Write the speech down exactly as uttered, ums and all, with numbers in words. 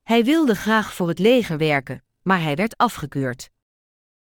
Hij wilde graag voor het leger werken, maar hij werd afgekeurd.